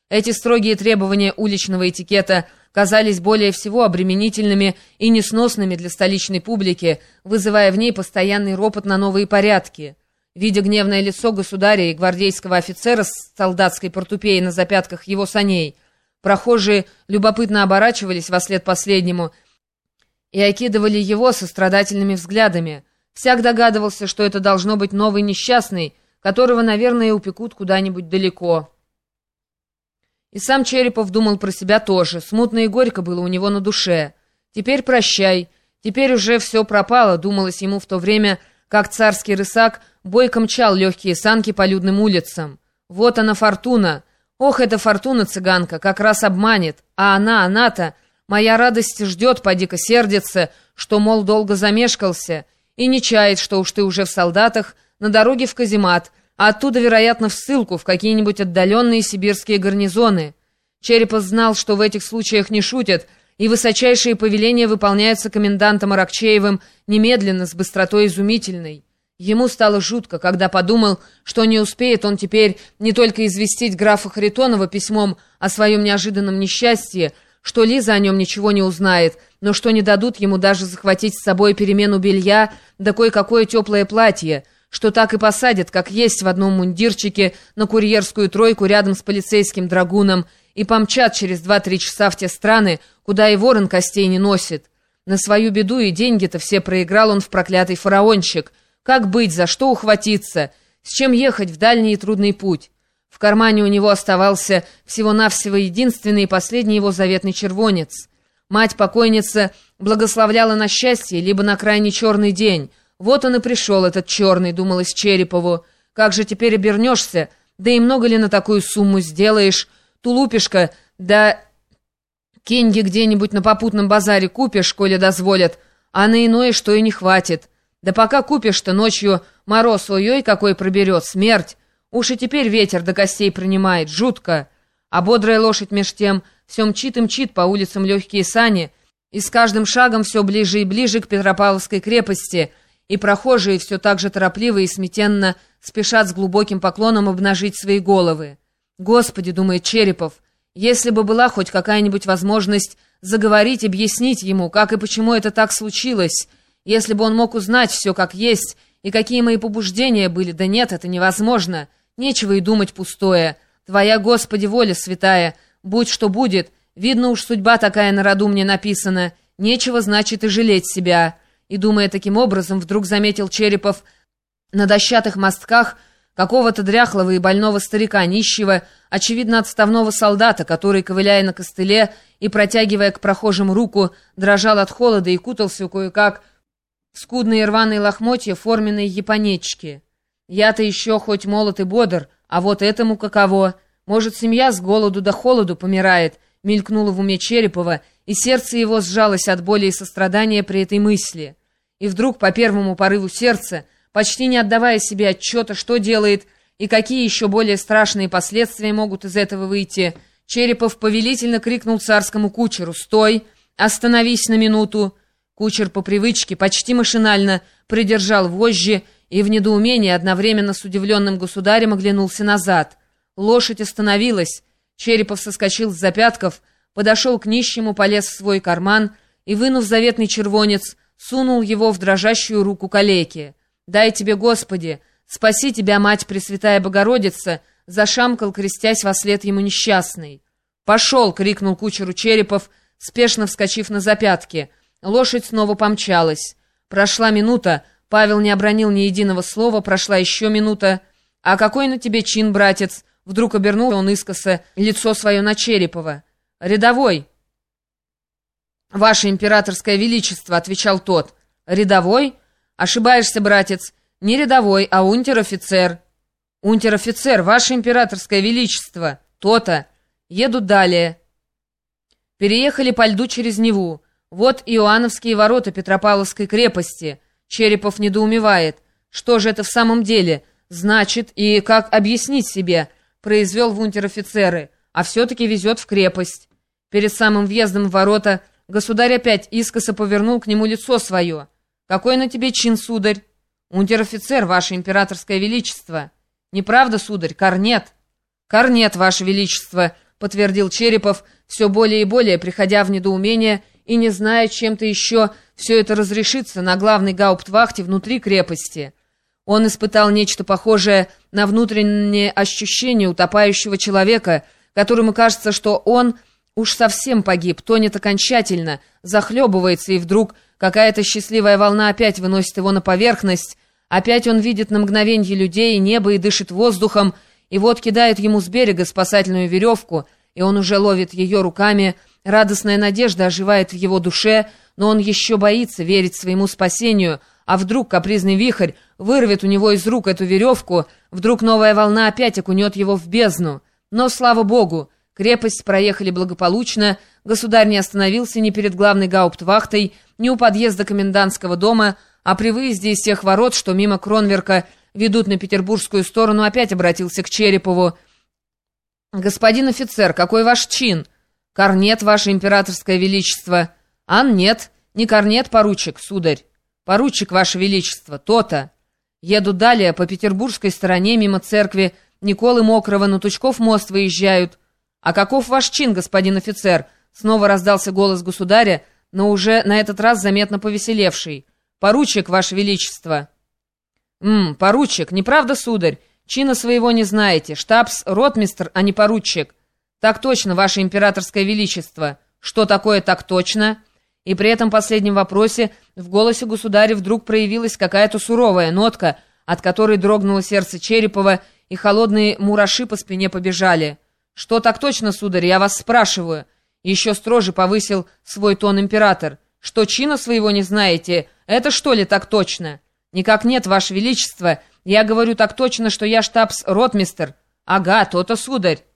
Эти строгие требования уличного этикета казались более всего обременительными и несносными для столичной публики, вызывая в ней постоянный ропот на новые порядки. Видя гневное лицо государя и гвардейского офицера с солдатской портупеей на запятках его саней, прохожие любопытно оборачивались вослед последнему и окидывали его сострадательными взглядами. Всяк догадывался, что это должно быть новый несчастный, которого, наверное, упекут куда-нибудь далеко. И сам Черепов думал про себя тоже. Смутно и горько было у него на душе. «Теперь прощай. Теперь уже все пропало», — думалось ему в то время, как царский рысак бойко мчал легкие санки по людным улицам. «Вот она, фортуна! Ох, эта фортуна, цыганка, как раз обманет! А она-то, моя радость ждет, поди-ка сердится, что, мол, долго замешкался, и не чает, что уж ты уже в солдатах, на дороге в каземат, а оттуда, вероятно, в ссылку, в какие-нибудь отдаленные сибирские гарнизоны». Черепов знал, что в этих случаях не шутят, и высочайшие повеления выполняются комендантом Аракчеевым немедленно, с быстротой изумительной. Ему стало жутко, когда подумал, что не успеет он теперь не только известить графа Харитонова письмом о своем неожиданном несчастье, что Лиза о нем ничего не узнает, но что не дадут ему даже захватить с собой перемену белья, да кое-какое теплое платье, что так и посадят, как есть, в одном мундирчике на курьерскую тройку рядом с полицейским драгуном и помчат через 2-3 часа в те страны, куда и ворон костей не носит. На свою беду и деньги-то все проиграл он в проклятый фараончик. Как быть, за что ухватиться, с чем ехать в дальний и трудный путь? В кармане у него оставался всего-навсего единственный и последний его заветный червонец. Мать-покойница благословляла на счастье, либо на крайне черный день. Вот он и пришел, этот черный, думалось Черепову. Как же теперь обернешься? Да и много ли на такую сумму сделаешь? Тулупишко, да кеньги где-нибудь на попутном базаре купишь, коли дозволят, а на иное что и не хватит. Да пока купишь-то ночью мороз, ой-ой, какой проберет, смерть. Уж и теперь ветер до костей принимает, жутко. А бодрая лошадь меж тем все мчит и мчит по улицам легкие сани, и с каждым шагом все ближе и ближе к Петропавловской крепости, и прохожие все так же торопливо и смятенно спешат с глубоким поклоном обнажить свои головы. «Господи, — думает Черепов, — если бы была хоть какая-нибудь возможность заговорить, объяснить ему, как и почему это так случилось, если бы он мог узнать все как есть, и какие мои побуждения были, да нет, это невозможно, нечего и думать пустое. Твоя, Господи, воля святая, будь что будет, видно уж судьба такая на роду мне написана, нечего, значит, и жалеть себя». И, думая таким образом, вдруг заметил Черепов на дощатых мостках какого-то дряхлого и больного старика, нищего, очевидно, отставного солдата, который, ковыляя на костыле и протягивая к прохожим руку, дрожал от холода и кутался кое-как в скудные рваные лохмотья форменной японечки. «Я-то еще хоть молод и бодр, а вот этому каково? Может, семья с голоду до холоду помирает?» мелькнуло в уме Черепова, и сердце его сжалось от боли и сострадания при этой мысли. И вдруг, по первому порыву сердца, почти не отдавая себе отчета, что делает и какие еще более страшные последствия могут из этого выйти, Черепов повелительно крикнул царскому кучеру: «Стой! Остановись на минуту!» Кучер по привычке почти машинально придержал вожжи и в недоумении одновременно с удивленным государем оглянулся назад. Лошадь остановилась. Черепов соскочил с запятков, подошел к нищему, полез в свой карман и, вынув заветный червонец, сунул его в дрожащую руку калеки. «Дай тебе, Господи! Спаси тебя, Мать Пресвятая Богородица!» зашамкал, крестясь вослед ему несчастный. «Пошел!» — крикнул кучеру Черепов, спешно вскочив на запятки. Лошадь снова помчалась. Прошла минута, Павел не обронил ни единого слова, прошла еще минута. «А какой на тебе чин, братец?» Вдруг обернул он искоса лицо свое на Черепова. «Рядовой!» «Ваше императорское величество!» — отвечал тот. «Рядовой? Ошибаешься, братец. Не рядовой, а унтер-офицер». «Унтер-офицер, ваше императорское величество!» «То-то! Едут далее». Переехали по льду через Неву. Вот Иоанновские ворота Петропавловской крепости. Черепов недоумевает. Что же это в самом деле значит и как объяснить себе? Произвел в унтер-офицеры, а все-таки везет в крепость. Перед самым въездом в ворота государь опять искоса повернул к нему лицо свое. «Какой на тебе чин, сударь?» «Унтер-офицер, ваше императорское величество». «Неправда, сударь, корнет». «Корнет, ваше величество», — подтвердил Черепов, все более и более приходя в недоумение и не зная, чем-то еще все это разрешится на главной гауптвахте внутри крепости. Он испытал нечто похожее на внутреннее ощущение утопающего человека, которому кажется, что он уж совсем погиб, тонет окончательно, захлебывается, и вдруг какая-то счастливая волна опять выносит его на поверхность, опять он видит на мгновенье людей и небо и дышит воздухом, и вот кидают ему с берега спасательную веревку, и он уже ловит ее руками. Радостная надежда оживает в его душе, но он еще боится верить своему спасению, а вдруг капризный вихрь вырвет у него из рук эту веревку, вдруг новая волна опять окунет его в бездну. Но, слава богу, крепость проехали благополучно, государь не остановился ни перед главной гауптвахтой, ни у подъезда комендантского дома, а при выезде из тех ворот, что мимо Кронверка ведут на петербургскую сторону, опять обратился к Черепову. «Господин офицер, какой ваш чин?» «Корнет, ваше императорское величество». «Ан, нет, не корнет, поручик, сударь». «Поручик, ваше величество, то-то». Еду далее, по петербургской стороне, мимо церкви Николы Мокрого, на Тучков мост выезжают. «А каков ваш чин, господин офицер?» Снова раздался голос государя, но уже на этот раз заметно повеселевший. «Поручик, ваше величество». Поручик, неправда, сударь? Чина своего не знаете. Штабс-ротмистр, а не поручик». «Так точно, ваше императорское величество». «Что такое так точно?» И при этом последнем вопросе в голосе государя вдруг проявилась какая-то суровая нотка, от которой дрогнуло сердце Черепова, и холодные мураши по спине побежали. «Что так точно, сударь, я вас спрашиваю?» Еще строже повысил свой тон император. «Что чина своего не знаете? Это что ли так точно?» «Никак нет, ваше величество. Я говорю так точно, что я штабс-ротмистр». «Ага, то-то, сударь».